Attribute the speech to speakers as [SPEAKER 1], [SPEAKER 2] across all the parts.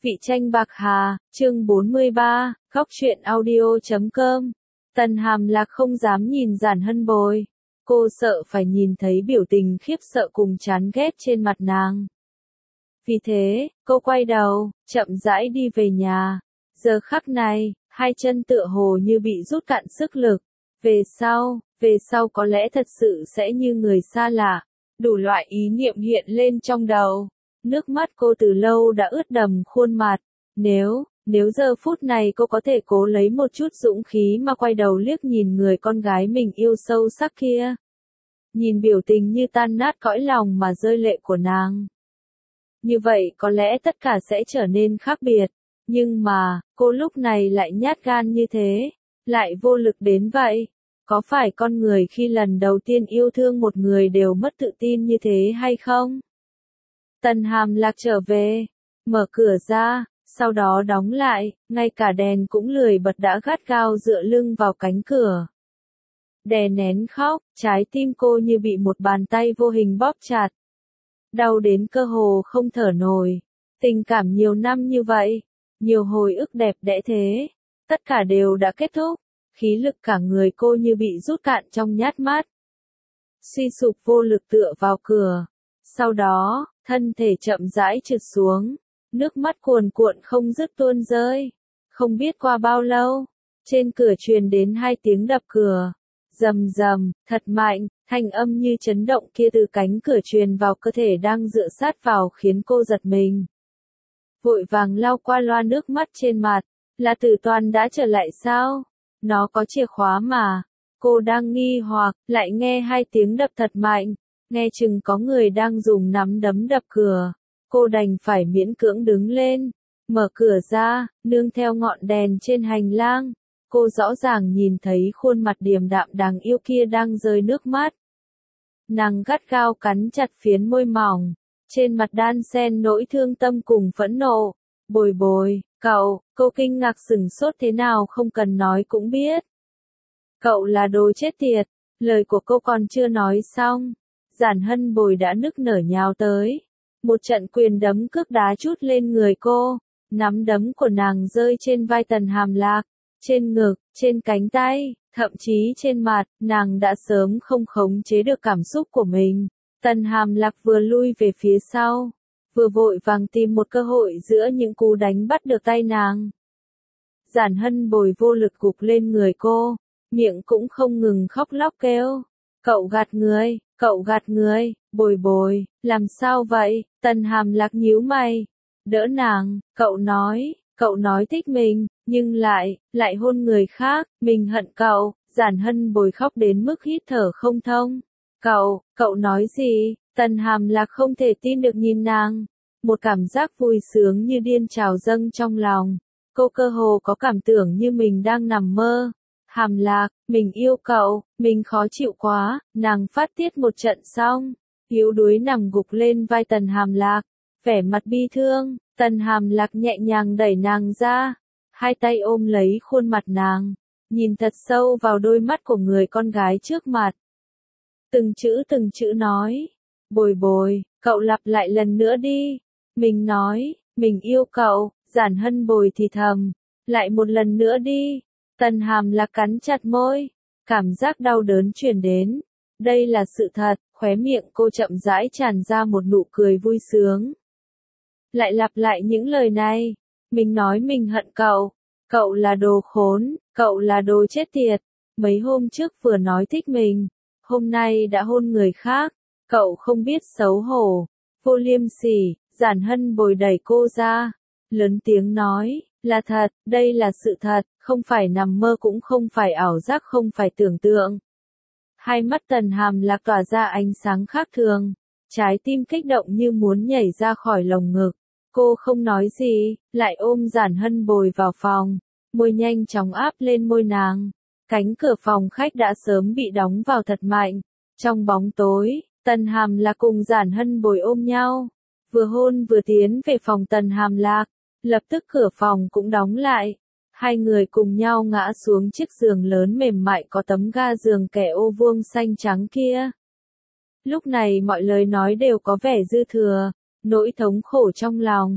[SPEAKER 1] Vị tranh bạc hà, chương 43, góc truyện audio.com. Tần Hàm Lạc không dám nhìn Giản Hân Bồi. Cô sợ phải nhìn thấy biểu tình khiếp sợ cùng chán ghét trên mặt nàng. Vì thế, cô quay đầu, chậm rãi đi về nhà. Giờ khắc này, hai chân tựa hồ như bị rút cạn sức lực. Về sau có lẽ thật sự sẽ như người xa lạ. Đủ loại ý niệm hiện lên trong đầu. Nước mắt cô từ lâu đã ướt đầm khuôn mặt. Nếu giờ phút này cô có thể cố lấy một chút dũng khí mà quay đầu liếc nhìn người con gái mình yêu sâu sắc kia. Nhìn biểu tình như tan nát cõi lòng mà rơi lệ của nàng. Như vậy có lẽ tất cả sẽ trở nên khác biệt. Nhưng mà, cô lúc này lại nhát gan như thế. Lại vô lực đến vậy. Có phải con người khi lần đầu tiên yêu thương một người đều mất tự tin như thế hay không? Tần Hàm Lạc trở về, mở cửa ra, sau đó đóng lại, ngay cả đèn cũng lười bật đã gắt gao dựa lưng vào cánh cửa. Đè nén khóc, trái tim cô như bị một bàn tay vô hình bóp chặt. Đau đến cơ hồ không thở nổi. Tình cảm nhiều năm như vậy, nhiều hồi ức đẹp đẽ thế, tất cả đều đã kết thúc. Khí lực cả người cô như bị rút cạn trong nhát mắt. Suy sụp vô lực tựa vào cửa. Sau đó, thân thể chậm rãi trượt xuống. Nước mắt cuồn cuộn không dứt tuôn rơi. Không biết qua bao lâu, trên cửa truyền đến hai tiếng đập cửa. Rầm rầm, thật mạnh, thanh âm như chấn động kia từ cánh cửa truyền vào cơ thể đang dựa sát vào khiến cô giật mình. Vội vàng lau qua loa nước mắt trên mặt. Là Tử Toàn đã trở lại sao? Nó có chìa khóa mà. Cô đang nghi hoặc, lại nghe hai tiếng đập thật mạnh. Nghe chừng có người đang dùng nắm đấm đập cửa. Cô đành phải miễn cưỡng đứng lên. Mở cửa ra, nương theo ngọn đèn trên hành lang. Cô rõ ràng nhìn thấy khuôn mặt điềm đạm đáng yêu kia đang rơi nước mắt. Nàng gắt gao cắn chặt phiến môi mỏng. Trên mặt đan xen nỗi thương tâm cùng phẫn nộ. Bồi, cô kinh ngạc sửng sốt thế nào không cần nói cũng biết. Cậu là đồ chết tiệt, lời của cô còn chưa nói xong. Giản Hân Bồi đã nức nở nhào tới. Một trận quyền đấm cước đá trút lên người cô. Nắm đấm của nàng rơi trên vai Tần Hàm Lạc, trên ngực, trên cánh tay, thậm chí trên mặt. Nàng đã sớm không khống chế được cảm xúc của mình. Tần Hàm Lạc vừa lui về phía sau, vừa vội vàng tìm một cơ hội giữa những cú đánh bắt được tay nàng. Giản Hân Bồi vô lực gục lên người cô, miệng cũng không ngừng khóc lóc kêu. Cậu gạt người, Bồi, làm sao vậy? Tần Hàm Lạc nhíu mày, đỡ nàng, cậu nói thích mình, nhưng lại hôn người khác, mình hận cậu. Giản Hân Bồi khóc đến mức hít thở không thông. Cậu nói gì? Tần Hàm Lạc không thể tin được nhìn nàng. Một cảm giác vui sướng như điên trào dâng trong lòng. Cô cơ hồ có cảm tưởng như mình đang nằm mơ. Hàm Lạc, mình yêu cậu, mình khó chịu quá. Nàng phát tiết một trận xong, yếu đuối nằm gục lên vai Tần Hàm Lạc, vẻ mặt bi thương. Tần Hàm Lạc nhẹ nhàng đẩy nàng ra, hai tay ôm lấy khuôn mặt nàng, nhìn thật sâu vào đôi mắt của người con gái trước mặt. Từng chữ nói, Bồi, cậu lặp lại lần nữa đi. Mình nói, mình yêu cậu. Giản Hân Bồi thì thầm, lại một lần nữa đi. Tần Hàm Lạc cắn chặt môi, cảm giác đau đớn truyền đến. Đây là sự thật, khóe miệng cô chậm rãi tràn ra một nụ cười vui sướng. Lại lặp lại những lời này, mình nói mình hận cậu, cậu là đồ khốn, cậu là đồ chết tiệt. Mấy hôm trước vừa nói thích mình, hôm nay đã hôn người khác, cậu không biết xấu hổ, vô liêm sỉ. Giản Hân Bồi đẩy cô ra, lớn tiếng nói, là thật, đây là sự thật, không phải nằm mơ cũng không phải ảo giác, không phải tưởng tượng. Hai mắt Tần Hàm Lạc tỏa ra ánh sáng khác thường, trái tim kích động như muốn nhảy ra khỏi lồng ngực. Cô không nói gì, lại ôm Giản Hân Bồi vào phòng, môi nhanh chóng áp lên môi nàng. Cánh cửa phòng khách đã sớm bị đóng vào thật mạnh. Trong bóng tối, Tần Hàm Lạc cùng Giản Hân Bồi ôm nhau, vừa hôn vừa tiến về phòng Tần Hàm Lạc. Lập tức cửa phòng cũng đóng lại. Hai người cùng nhau ngã xuống chiếc giường lớn mềm mại có tấm ga giường kẻ ô vuông xanh trắng kia. Lúc này mọi lời nói đều có vẻ dư thừa, nỗi thống khổ trong lòng,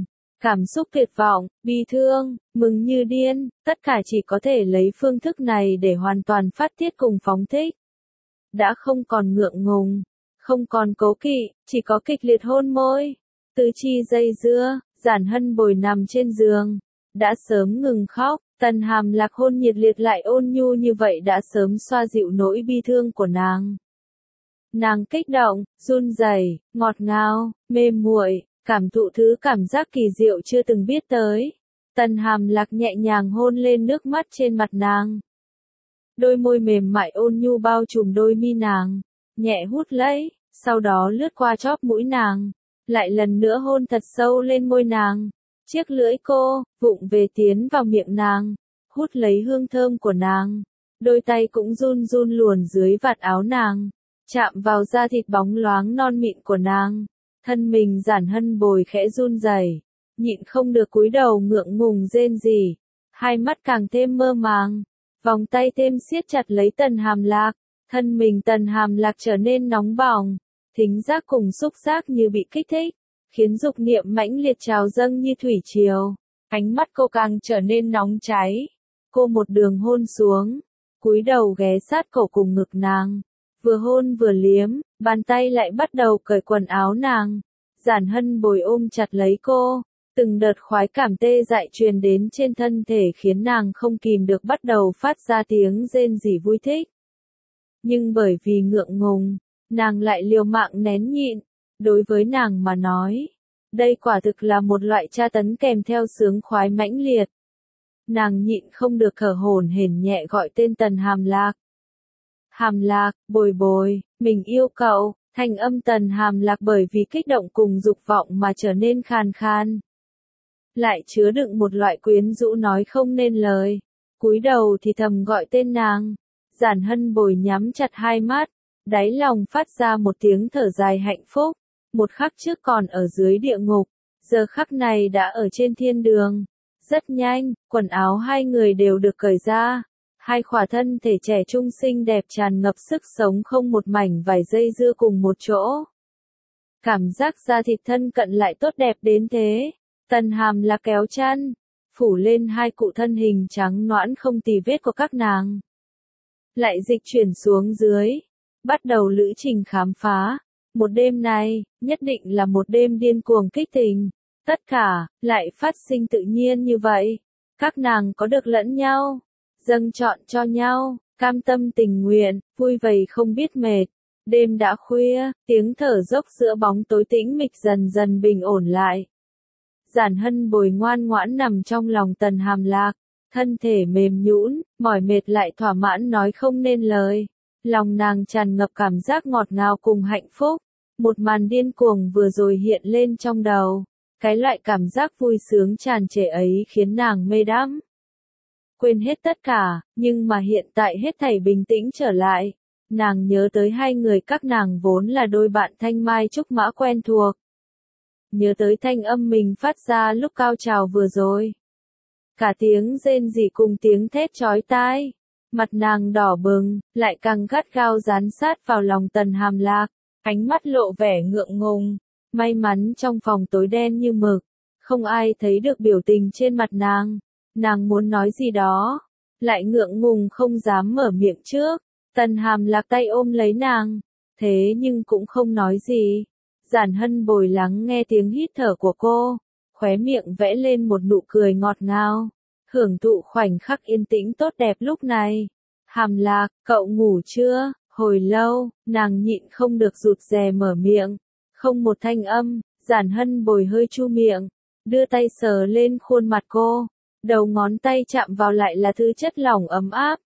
[SPEAKER 1] cảm xúc tuyệt vọng, bi thương, mừng như điên, tất cả chỉ có thể lấy phương thức này để hoàn toàn phát tiết cùng phóng thích. Đã không còn ngượng ngùng, không còn cố kỵ, chỉ có kịch liệt hôn môi. Tứ chi dây dưa, Giản Hân Bồi nằm trên giường, đã sớm ngừng khóc, Tần Hàm Lạc hôn nhiệt liệt lại ôn nhu như vậy đã sớm xoa dịu nỗi bi thương của nàng. Nàng kích động, run rẩy, ngọt ngào, mềm muội, cảm thụ thứ cảm giác kỳ diệu chưa từng biết tới. Tần Hàm Lạc nhẹ nhàng hôn lên nước mắt trên mặt nàng. Đôi môi mềm mại ôn nhu bao trùm đôi mi nàng, nhẹ hút lấy, sau đó lướt qua chóp mũi nàng, lại lần nữa hôn thật sâu lên môi nàng. Chiếc lưỡi cô, vụng về tiến vào miệng nàng, hút lấy hương thơm của nàng. Đôi tay cũng run run luồn dưới vạt áo nàng, chạm vào da thịt bóng loáng non mịn của nàng. Thân mình Giản Hân Bồi khẽ run rẩy, nhịn không được cúi đầu ngượng ngùng rên rỉ, hai mắt càng thêm mơ màng, vòng tay thêm siết chặt lấy Tần Hàm Lạc, thân mình Tần Hàm Lạc trở nên nóng bỏng, thính giác cùng xúc giác như bị kích thích, khiến dục niệm mãnh liệt trào dâng như thủy triều. Ánh mắt cô càng trở nên nóng cháy. Cô một đường hôn xuống, cúi đầu ghé sát cổ cùng ngực nàng, vừa hôn vừa liếm, bàn tay lại bắt đầu cởi quần áo nàng. Giản Hân Bồi ôm chặt lấy cô, từng đợt khoái cảm tê dại truyền đến trên thân thể khiến nàng không kìm được bắt đầu phát ra tiếng rên rỉ vui thích. Nhưng bởi vì ngượng ngùng, nàng lại liều mạng nén nhịn. Đối với nàng mà nói, đây quả thực là một loại tra tấn kèm theo sướng khoái mãnh liệt. Nàng nhịn không được thở hổn hển nhẹ gọi tên Tần Hàm Lạc. Hàm Lạc, Bồi Bồi, mình yêu cậu. Thanh âm Tần Hàm Lạc bởi vì kích động cùng dục vọng mà trở nên khàn khan. Lại chứa đựng một loại quyến rũ nói không nên lời. Cúi đầu thì thầm gọi tên nàng. Giản Hân Bồi nhắm chặt hai mắt, đáy lòng phát ra một tiếng thở dài hạnh phúc. Một khắc trước còn ở dưới địa ngục, giờ khắc này đã ở trên thiên đường. Rất nhanh, quần áo hai người đều được cởi ra. Hai khỏa thân thể trẻ trung xinh đẹp tràn ngập sức sống không một mảnh vải dây dưa cùng một chỗ. Cảm giác da thịt thân cận lại tốt đẹp đến thế. Tần Hàm Lạc kéo chăn, phủ lên hai cụ thân hình trắng nõn không tì vết của các nàng. Lại dịch chuyển xuống dưới, bắt đầu lữ trình khám phá. Một đêm này, nhất định là một đêm điên cuồng kích tình. Tất cả, lại phát sinh tự nhiên như vậy. Các nàng có được lẫn nhau, dâng trọn cho nhau, cam tâm tình nguyện, vui vầy không biết mệt. Đêm đã khuya, tiếng thở dốc giữa bóng tối tĩnh mịch dần dần bình ổn lại. Giản Hân Bồi ngoan ngoãn nằm trong lòng Tần Hàm Lạc, thân thể mềm nhũn, mỏi mệt lại thỏa mãn nói không nên lời. Lòng nàng tràn ngập cảm giác ngọt ngào cùng hạnh phúc. Một màn điên cuồng vừa rồi hiện lên trong đầu. Cái loại cảm giác vui sướng tràn trề ấy khiến nàng mê đắm. Quên hết tất cả, nhưng mà hiện tại hết thảy bình tĩnh trở lại. Nàng nhớ tới hai người các nàng vốn là đôi bạn thanh mai trúc mã quen thuộc. Nhớ tới thanh âm mình phát ra lúc cao trào vừa rồi. Cả tiếng rên rỉ cùng tiếng thét chói tai. Mặt nàng đỏ bừng, lại càng gắt gao dán sát vào lòng Tần Hàm Lạc. Ánh mắt lộ vẻ ngượng ngùng. May mắn trong phòng tối đen như mực, không ai thấy được biểu tình trên mặt nàng. Nàng muốn nói gì đó, lại ngượng ngùng không dám mở miệng trước. Tần Hàm Lạc tay ôm lấy nàng, thế nhưng cũng không nói gì. Giản Hân Bồi lắng nghe tiếng hít thở của cô, khóe miệng vẽ lên một nụ cười ngọt ngào, hưởng thụ khoảnh khắc yên tĩnh tốt đẹp lúc này. Hàm Lạc, cậu ngủ chưa? Hồi lâu, nàng nhịn không được rụt rè mở miệng. Không một thanh âm, Giản Hân Bồi hơi chu miệng, đưa tay sờ lên khuôn mặt cô. Đầu ngón tay chạm vào lại là thứ chất lỏng ấm áp.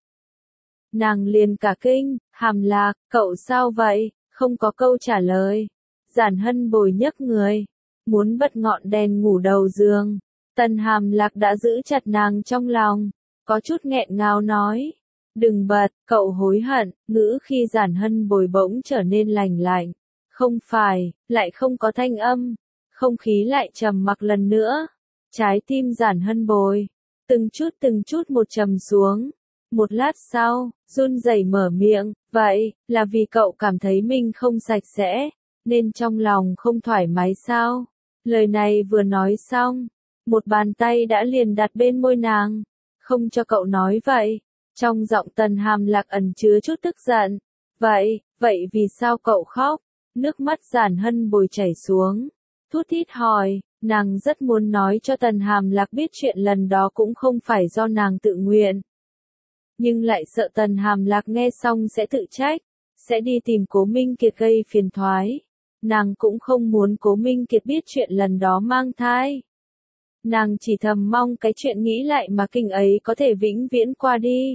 [SPEAKER 1] Nàng liền cả kinh, Hàm Lạc, cậu sao vậy? Không có câu trả lời. Giản Hân Bồi nhấc người, muốn bật ngọn đèn ngủ đầu giường. Tần Hàm Lạc đã giữ chặt nàng trong lòng, có chút nghẹn ngào nói. Đừng bật, cậu hối hận. Ngữ khi Giản Hân Bồi bỗng trở nên lành lạnh. Không phải, lại không có thanh âm. Không khí lại trầm mặc lần nữa. Trái tim Giản Hân Bồi, từng chút một trầm xuống. Một lát sau, run rẩy mở miệng, vậy, là vì cậu cảm thấy mình không sạch sẽ, nên trong lòng không thoải mái sao? Lời này vừa nói xong, một bàn tay đã liền đặt bên môi nàng. Không cho cậu nói vậy. Trong giọng Tần Hàm Lạc ẩn chứa chút tức giận. Vậy vì sao cậu khóc? Nước mắt Giản Hân Bồi chảy xuống. Thút thít hỏi, nàng rất muốn nói cho Tần Hàm Lạc biết chuyện lần đó cũng không phải do nàng tự nguyện. Nhưng lại sợ Tần Hàm Lạc nghe xong sẽ tự trách, sẽ đi tìm Cố Minh Kiệt gây phiền toái. Nàng cũng không muốn Cố Minh Kiệt biết chuyện lần đó mang thai. Nàng chỉ thầm mong cái chuyện nghĩ lại mà kinh ấy có thể vĩnh viễn qua đi.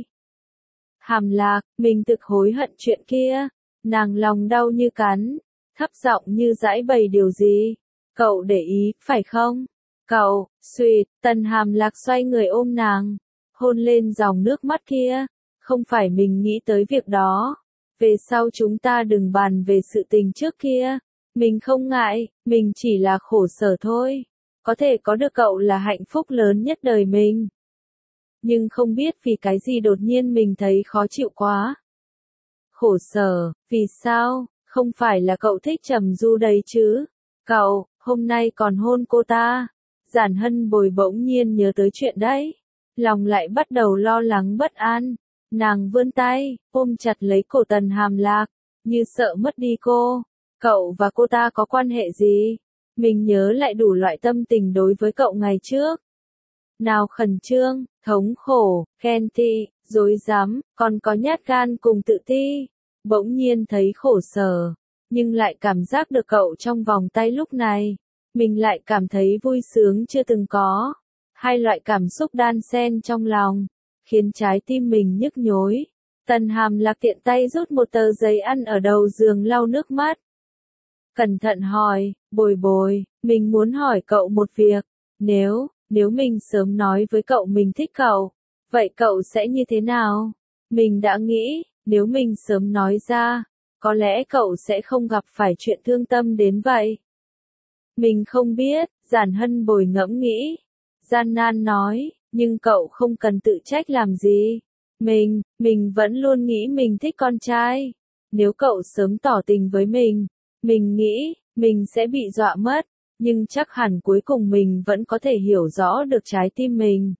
[SPEAKER 1] Hàm Lạc, mình thực hối hận chuyện kia. Nàng lòng đau như cắn, thấp giọng như giãi bày điều gì. Cậu để ý, phải không? Cậu, Suyệt, Tần Hàm Lạc xoay người ôm nàng, hôn lên dòng nước mắt kia. Không phải mình nghĩ tới việc đó. Về sau chúng ta đừng bàn về sự tình trước kia. Mình không ngại, mình chỉ là khổ sở thôi. Có thể có được cậu là hạnh phúc lớn nhất đời mình. Nhưng không biết vì cái gì đột nhiên mình thấy khó chịu quá. Khổ sở, vì sao? Không phải là cậu thích Trầm Du đấy chứ? Cậu, hôm nay còn hôn cô ta. Giản Hân Bồi bỗng nhiên nhớ tới chuyện đấy. Lòng lại bắt đầu lo lắng bất an. Nàng vươn tay, ôm chặt lấy cổ Tần Hàm Lạc, như sợ mất đi cô. Cậu và cô ta có quan hệ gì? Mình nhớ lại đủ loại tâm tình đối với cậu ngày trước. Nào khẩn trương, thống khổ, ghen tị, dối dám, còn có nhát gan cùng tự ti. Bỗng nhiên thấy khổ sở, nhưng lại cảm giác được cậu trong vòng tay lúc này. Mình lại cảm thấy vui sướng chưa từng có. Hai loại cảm xúc đan xen trong lòng, khiến trái tim mình nhức nhối. Tần Hàm Lạc tiện tay rút một tờ giấy ăn ở đầu giường lau nước mắt. Cẩn thận hỏi, Bồi, mình muốn hỏi cậu một việc. Nếu mình sớm nói với cậu mình thích cậu, vậy cậu sẽ như thế nào? Mình đã nghĩ, nếu mình sớm nói ra, có lẽ cậu sẽ không gặp phải chuyện thương tâm đến vậy. Mình không biết, Giản Hân Bồi ngẫm nghĩ. Gian nan nói, nhưng cậu không cần tự trách làm gì. Mình vẫn luôn nghĩ mình thích con trai. Nếu cậu sớm tỏ tình với mình nghĩ, mình sẽ bị dọa mất. Nhưng chắc hẳn cuối cùng mình vẫn có thể hiểu rõ được trái tim mình.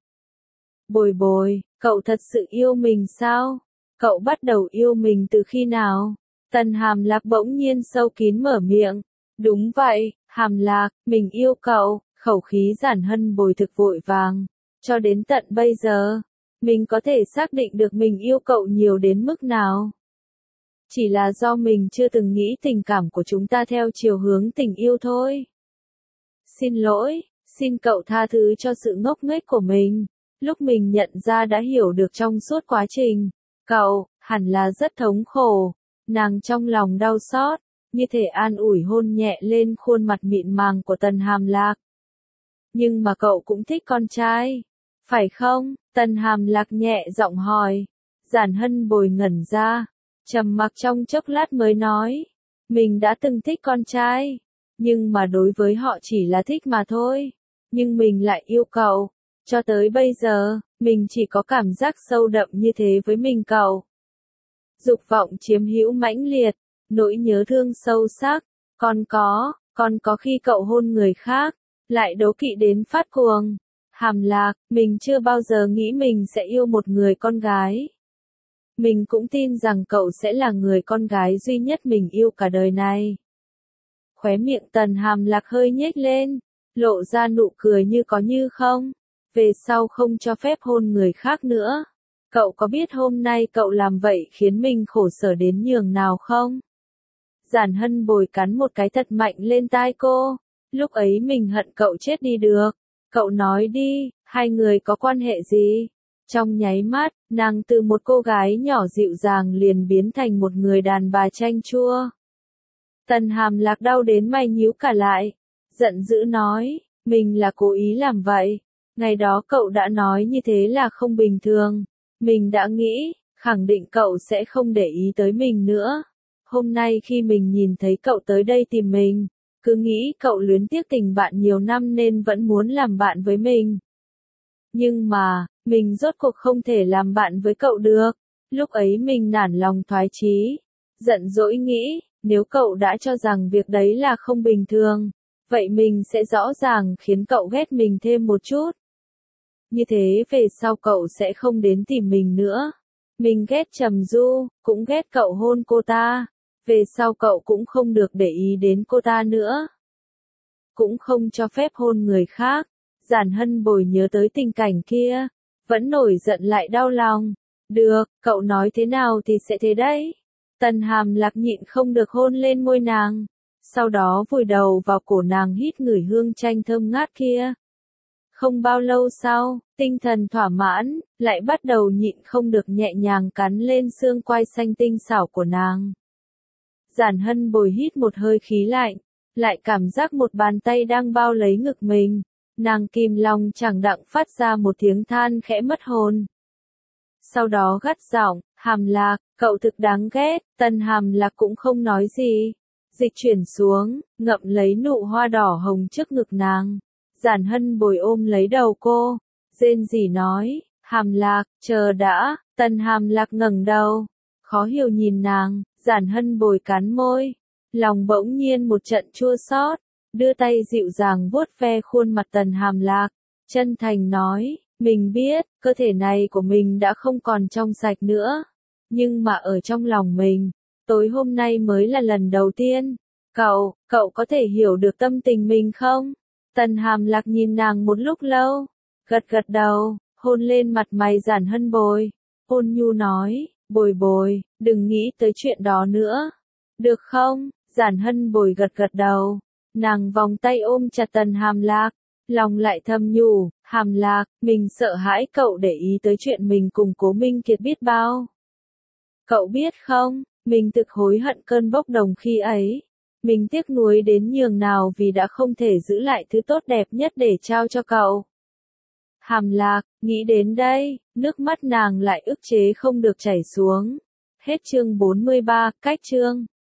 [SPEAKER 1] Bồi, cậu thật sự yêu mình sao? Cậu bắt đầu yêu mình từ khi nào? Tần Hàm Lạc bỗng nhiên sâu kín mở miệng. Đúng vậy, Hàm Lạc, mình yêu cậu. Khẩu khí Giản Hân Bồi thực vội vàng. Cho đến tận bây giờ, mình có thể xác định được mình yêu cậu nhiều đến mức nào. Chỉ là do mình chưa từng nghĩ tình cảm của chúng ta theo chiều hướng tình yêu thôi. Xin lỗi, xin cậu tha thứ cho sự ngốc nghếch của mình. Lúc mình nhận ra đã hiểu được trong suốt quá trình, cậu, hẳn là rất thống khổ. Nàng trong lòng đau xót, như thể an ủi hôn nhẹ lên khuôn mặt mịn màng của Tần Hàm Lạc. Nhưng mà cậu cũng thích con trai, phải không? Tần Hàm Lạc nhẹ giọng hỏi. Giản Hân Bồi ngẩn ra, trầm mặc trong chốc lát mới nói. Mình đã từng thích con trai, nhưng mà đối với họ chỉ là thích mà thôi. Nhưng mình lại yêu cậu. Cho tới bây giờ, mình chỉ có cảm giác sâu đậm như thế với mình cậu. Dục vọng chiếm hữu mãnh liệt, nỗi nhớ thương sâu sắc. Còn có khi cậu hôn người khác, lại đố kỵ đến phát cuồng. Hàm Lạc, mình chưa bao giờ nghĩ mình sẽ yêu một người con gái. Mình cũng tin rằng cậu sẽ là người con gái duy nhất mình yêu cả đời này. Khóe miệng Tần Hàm Lạc hơi nhếch lên, lộ ra nụ cười như có như không. Về sau không cho phép hôn người khác nữa. Cậu có biết hôm nay cậu làm vậy khiến mình khổ sở đến nhường nào không? Giản Hân Bồi cắn một cái thật mạnh lên tai cô. Lúc ấy mình hận cậu chết đi được. Cậu nói đi, hai người có quan hệ gì? Trong nháy mắt, nàng từ một cô gái nhỏ dịu dàng liền biến thành một người đàn bà chanh chua. Tần Hàm Lạc đau đến mày nhíu cả lại. Giận dữ nói, mình là cố ý làm vậy. Ngày đó cậu đã nói như thế là không bình thường. Mình đã nghĩ, khẳng định cậu sẽ không để ý tới mình nữa. Hôm nay khi mình nhìn thấy cậu tới đây tìm mình, cứ nghĩ cậu luyến tiếc tình bạn nhiều năm nên vẫn muốn làm bạn với mình. Nhưng mà, mình rốt cuộc không thể làm bạn với cậu được. Lúc ấy mình nản lòng thoái chí, giận dỗi nghĩ, nếu cậu đã cho rằng việc đấy là không bình thường, vậy mình sẽ rõ ràng khiến cậu ghét mình thêm một chút. Như thế về sau cậu sẽ không đến tìm mình nữa. Mình ghét Trầm Du, cũng ghét cậu hôn cô ta. Về sau cậu cũng không được để ý đến cô ta nữa. Cũng không cho phép hôn người khác. Giản Hân Bồi nhớ tới tình cảnh kia. Vẫn nổi giận lại đau lòng. Được, cậu nói thế nào thì sẽ thế đấy. Tần Hàm Lạc nhịn không được hôn lên môi nàng. Sau đó vùi đầu vào cổ nàng hít ngửi hương chanh thơm ngát kia. Không bao lâu sau, tinh thần thỏa mãn, lại bắt đầu nhịn không được nhẹ nhàng cắn lên xương quai xanh tinh xảo của nàng. Giản Hân Bồi hít một hơi khí lạnh, lại cảm giác một bàn tay đang bao lấy ngực mình. Nàng kìm lòng chẳng đặng phát ra một tiếng than khẽ mất hồn. Sau đó gắt giọng, Hàm Lạc, cậu thực đáng ghét. Tần Hàm Lạc cũng không nói gì. Dịch chuyển xuống, ngậm lấy nụ hoa đỏ hồng trước ngực nàng. Giản Hân Bồi ôm lấy đầu cô, rên rỉ nói, Hàm Lạc, chờ đã. Tần Hàm Lạc ngẩng đầu, khó hiểu nhìn nàng. Giản Hân Bồi cắn môi, lòng bỗng nhiên một trận chua xót, đưa tay dịu dàng vuốt ve khuôn mặt Tần Hàm Lạc, chân thành nói, mình biết, cơ thể này của mình đã không còn trong sạch nữa, nhưng mà ở trong lòng mình, tối hôm nay mới là lần đầu tiên. Cậu có thể hiểu được tâm tình mình không? Tần Hàm Lạc nhìn nàng một lúc lâu, gật gật đầu, hôn lên mặt mày Giản Hân Bồi, ôn nhu nói, Bồi, đừng nghĩ tới chuyện đó nữa. Được không? Giản Hân Bồi gật gật đầu, nàng vòng tay ôm chặt Tần Hàm Lạc, lòng lại thầm nhủ, Hàm Lạc, mình sợ hãi cậu để ý tới chuyện mình cùng Cố Minh Kiệt biết bao. Cậu biết không, mình thực hối hận cơn bốc đồng khi ấy. Mình tiếc nuối đến nhường nào vì đã không thể giữ lại thứ tốt đẹp nhất để trao cho cậu. Hàm Lạc, nghĩ đến đây, nước mắt nàng lại ức chế không được chảy xuống. Hết chương 43, cách chương.